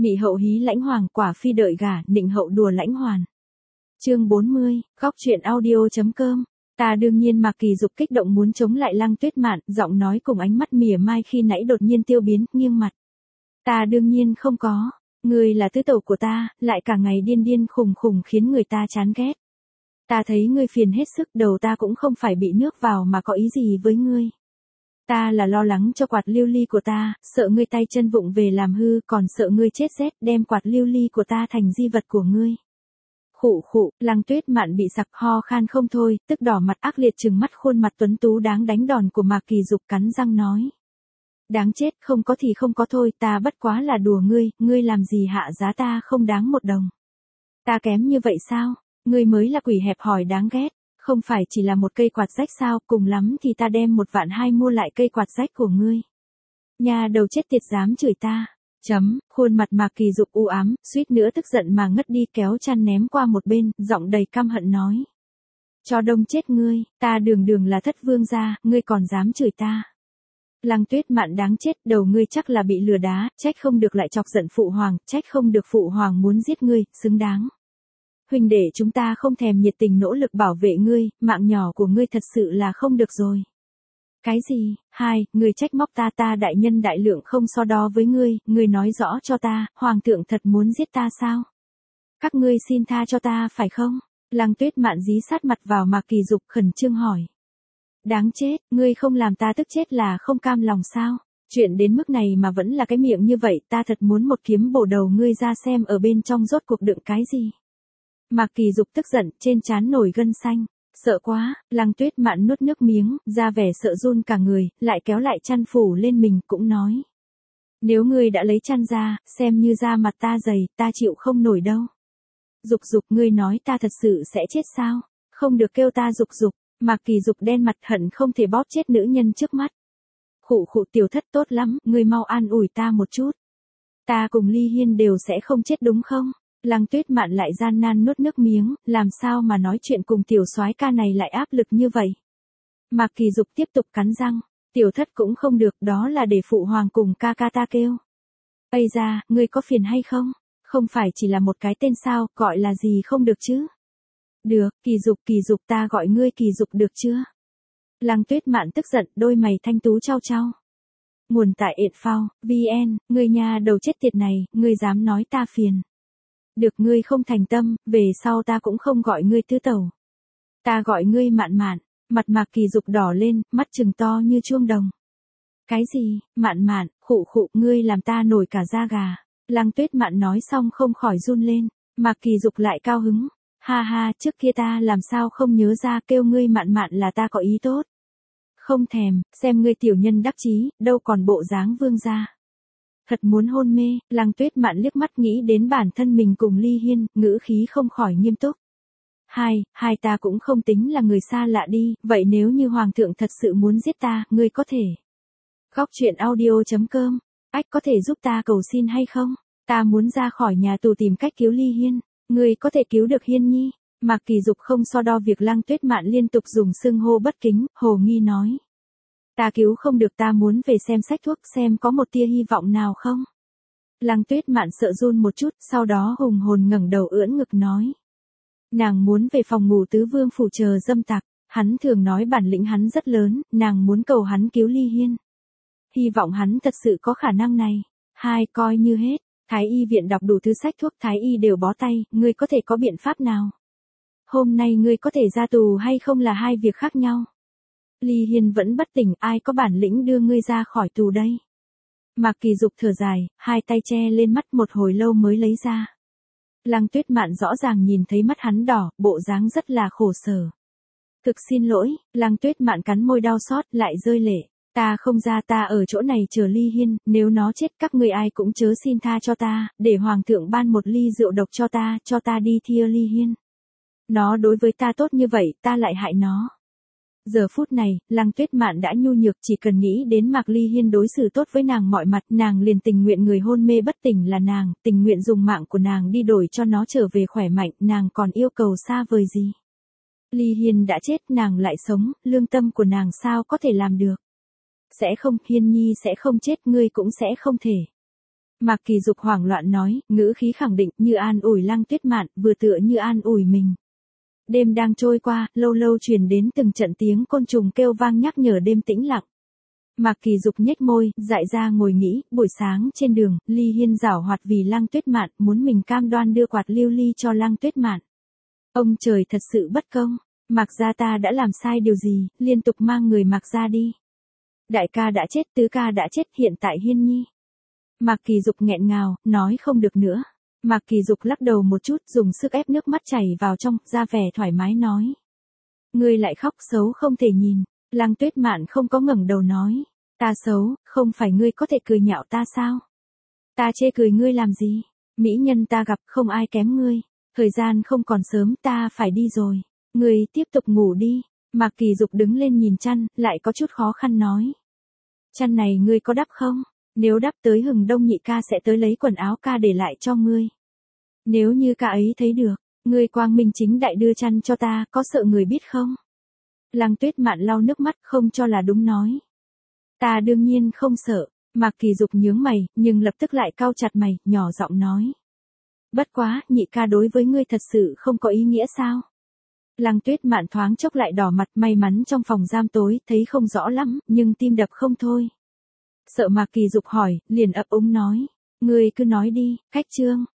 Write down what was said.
Mị hậu hí lãnh hoàng, quả phi đợi gả, nịnh hậu đùa lãnh hoàn. Chương 40, góc truyện audio.com. Ta đương nhiên Mạc Kỳ Dục kích động muốn chống lại Lăng Tuyết Mạn, giọng nói cùng ánh mắt mỉa mai khi nãy đột nhiên tiêu biến, nghiêng mặt. Ta đương nhiên không có, ngươi là tứ tẩu của ta, lại cả ngày điên điên khùng khùng khiến người ta chán ghét. Ta thấy ngươi phiền hết sức, đầu ta cũng không phải bị nước vào mà có ý gì với ngươi. Ta là lo lắng cho quạt lưu ly của ta, sợ ngươi tay chân vụng về làm hư, còn sợ ngươi chết rét đem quạt lưu ly của ta thành di vật của ngươi. Khụ khụ, Lăng Tuyết Mạn bị sặc ho khan không thôi, tức đỏ mặt ác liệt trừng mắt khuôn mặt tuấn tú đáng đánh đòn của Mạc Kỳ Dục, cắn răng nói. Đáng chết, không có thì không có thôi, ta bất quá là đùa ngươi làm gì hạ giá ta không đáng một đồng. Ta kém như vậy sao, ngươi mới là quỷ hẹp hòi đáng ghét, không phải chỉ là một cây quạt rách sao, cùng lắm thì ta đem 1.200.000 mua lại cây quạt rách của ngươi. Nhà đầu chết tiệt dám chửi ta. Khuôn mặt Mạc Kỳ Dục u ám, suýt nữa tức giận mà ngất đi, kéo chăn ném qua một bên, giọng đầy căm hận nói. Cho đông chết ngươi, ta đường là thất vương gia, ngươi còn dám chửi ta. Lăng Tuyết Mạn đáng chết, đầu ngươi chắc là bị lừa đá, trách không được lại chọc giận phụ hoàng, trách không được phụ hoàng muốn giết ngươi, xứng đáng. Huynh đệ chúng ta không thèm nhiệt tình nỗ lực bảo vệ ngươi, mạng nhỏ của ngươi thật sự là không được rồi. Cái gì? Ngươi trách móc ta đại nhân đại lượng không so đo với ngươi nói rõ cho ta, hoàng thượng thật muốn giết ta sao? Các ngươi xin tha cho ta phải không? Lăng Tuyết Mạn dí sát mặt vào Mạc Kỳ Dục khẩn trương hỏi. Đáng chết, ngươi không làm ta tức chết là không cam lòng sao? Chuyện đến mức này mà vẫn là cái miệng như vậy, ta thật muốn một kiếm bổ đầu ngươi ra xem ở bên trong rốt cuộc đựng cái gì. Mạc Kỳ Dục tức giận, trên trán nổi gân xanh. Sợ quá, Lăng Tuyết Mạn nuốt nước miếng, ra vẻ sợ run cả người, lại kéo lại chăn phủ lên mình, cũng nói. Nếu ngươi đã lấy chăn ra, xem như da mặt ta dày, ta chịu không nổi đâu. Dục, ngươi nói ta thật sự sẽ chết sao? Không được kêu ta Dục. Mạc Kỳ Dục đen mặt hận không thể bóp chết nữ nhân trước mắt. Khụ tiểu thất tốt lắm, ngươi mau an ủi ta một chút. Ta cùng Ly Hiên đều sẽ không chết đúng không? Lăng Tuyết Mạn lại gian nan nuốt nước miếng, làm sao mà nói chuyện cùng tiểu soái ca này lại áp lực như vậy. Mạc Kỳ Dục tiếp tục cắn răng, tiểu thất cũng không được, đó là để phụ hoàng cùng ca ta kêu. Ây da, ngươi có phiền hay không? Không phải chỉ là một cái tên sao, gọi là gì không được chứ? Được, Kỳ Dục ta gọi ngươi Kỳ Dục được chưa? Lăng Tuyết Mạn tức giận, đôi mày thanh tú trao trao. Nguồn tại @phao vn, ngươi nhà đầu chết tiệt này, ngươi dám nói ta phiền. Được, ngươi không thành tâm, về sau ta cũng không gọi ngươi tứ tẩu. Ta gọi ngươi Mạn. Mặt Mạc Kỳ Dục đỏ lên, mắt trừng to như chuông đồng. Cái gì? Mạn, khụ, ngươi làm ta nổi cả da gà. Lăng Tuyết Mạn nói xong không khỏi run lên. Mạc Kỳ Dục lại cao hứng. Ha, trước kia ta làm sao không nhớ ra, kêu ngươi Mạn là ta có ý tốt. Không thèm, xem ngươi tiểu nhân đắc chí, đâu còn bộ dáng vương gia. Thật muốn hôn mê, Lăng Tuyết Mạn liếc mắt nghĩ đến bản thân mình cùng Ly Hiên, ngữ khí không khỏi nghiêm túc. Hai ta cũng không tính là người xa lạ đi, vậy nếu như hoàng thượng thật sự muốn giết ta, ngươi có thể. Góc truyện audio.com, có thể giúp ta cầu xin hay không? Ta muốn ra khỏi nhà tù tìm cách cứu Ly Hiên, ngươi có thể cứu được Hiên nhi. Mạc Kỳ Dục không so đo việc Lăng Tuyết Mạn liên tục dùng xưng hô bất kính, hồ nghi nói. Ta cứu không được, ta muốn về xem sách thuốc xem có một tia hy vọng nào không. Lăng Tuyết Mạn sợ run một chút, sau đó hùng hồn ngẩng đầu ưỡn ngực nói. Nàng muốn về phòng ngủ tứ vương phủ chờ dâm tặc, hắn thường nói bản lĩnh hắn rất lớn, nàng muốn cầu hắn cứu Ly Hiên. Hy vọng hắn thật sự có khả năng này. Coi như hết, Thái y viện đọc đủ thứ sách thuốc Thái y đều bó tay, ngươi có thể có biện pháp nào? Hôm nay ngươi có thể ra tù hay không là hai việc khác nhau. Ly Hiên vẫn bất tỉnh, ai có bản lĩnh đưa ngươi ra khỏi tù đây? Mạc Kỳ Dục thở dài, hai tay che lên mắt một hồi lâu mới lấy ra. Lăng Tuyết Mạn rõ ràng nhìn thấy mắt hắn đỏ, bộ dáng rất là khổ sở. Cực xin lỗi, Lăng Tuyết Mạn cắn môi đau xót, lại rơi lệ. Ta không ra, ta ở chỗ này chờ Ly Hiên, nếu nó chết các ngươi ai cũng chớ xin tha cho ta, để hoàng thượng ban một ly rượu độc cho ta đi thia Ly Hiên. Nó đối với ta tốt như vậy, ta lại hại nó. Giờ phút này, Lăng Tuyết Mạn đã nhu nhược, chỉ cần nghĩ đến Mạc Ly Hiên đối xử tốt với nàng mọi mặt, nàng liền tình nguyện người hôn mê bất tỉnh là nàng, tình nguyện dùng mạng của nàng đi đổi cho nó trở về khỏe mạnh, nàng còn yêu cầu xa vời gì. Ly Hiên đã chết, nàng lại sống, lương tâm của nàng sao có thể làm được. Sẽ không, Hiên nhi sẽ không chết, ngươi cũng sẽ không thể. Mạc Kỳ Dục hoảng loạn nói, ngữ khí khẳng định như an ủi Lăng Tuyết Mạn, vừa tựa như an ủi mình. Đêm đang trôi qua, lâu lâu truyền đến từng trận tiếng côn trùng kêu vang nhắc nhở đêm tĩnh lặng. Mạc Kỳ Dục nhếch môi, dại ra ngồi nghĩ, buổi sáng trên đường, Ly Hiên giảo hoạt vì Lăng Tuyết Mạn, muốn mình cam đoan đưa quạt lưu ly cho Lăng Tuyết Mạn. Ông trời thật sự bất công, Mạc gia ta đã làm sai điều gì, liên tục mang người Mạc gia đi. Đại ca đã chết, tứ ca đã chết, hiện tại Hiên nhi. Mạc Kỳ Dục nghẹn ngào, nói không được nữa. Mạc Kỳ Dục lắc đầu một chút, dùng sức ép nước mắt chảy vào trong, ra vẻ thoải mái nói. Ngươi lại khóc xấu không thể nhìn. Lăng Tuyết Mạn không có ngẩng đầu nói. Ta xấu, không phải ngươi có thể cười nhạo ta sao? Ta chê cười ngươi làm gì? Mỹ nhân ta gặp không ai kém ngươi. Thời gian không còn sớm, ta phải đi rồi. Ngươi tiếp tục ngủ đi. Mạc Kỳ Dục đứng lên nhìn chăn, lại có chút khó khăn nói. Chăn này ngươi có đắp không? Nếu đắp tới hừng đông nhị ca sẽ tới lấy quần áo ca để lại cho ngươi. Nếu như ca ấy thấy được, ngươi quang minh chính đại đưa chăn cho ta, có sợ người biết không? Lăng Tuyết Mạn lau nước mắt không cho là đúng nói. Ta đương nhiên không sợ. Mạc Kỳ Dục nhướng mày, nhưng lập tức lại cau chặt mày, nhỏ giọng nói. Bất quá, nhị ca đối với ngươi thật sự không có ý nghĩa sao? Lăng Tuyết Mạn thoáng chốc lại đỏ mặt, may mắn trong phòng giam tối, thấy không rõ lắm, nhưng tim đập không thôi. Sợ Mạc Kỳ Dục hỏi, liền ấp úng nói. Ngươi cứ nói đi, Khách Trương,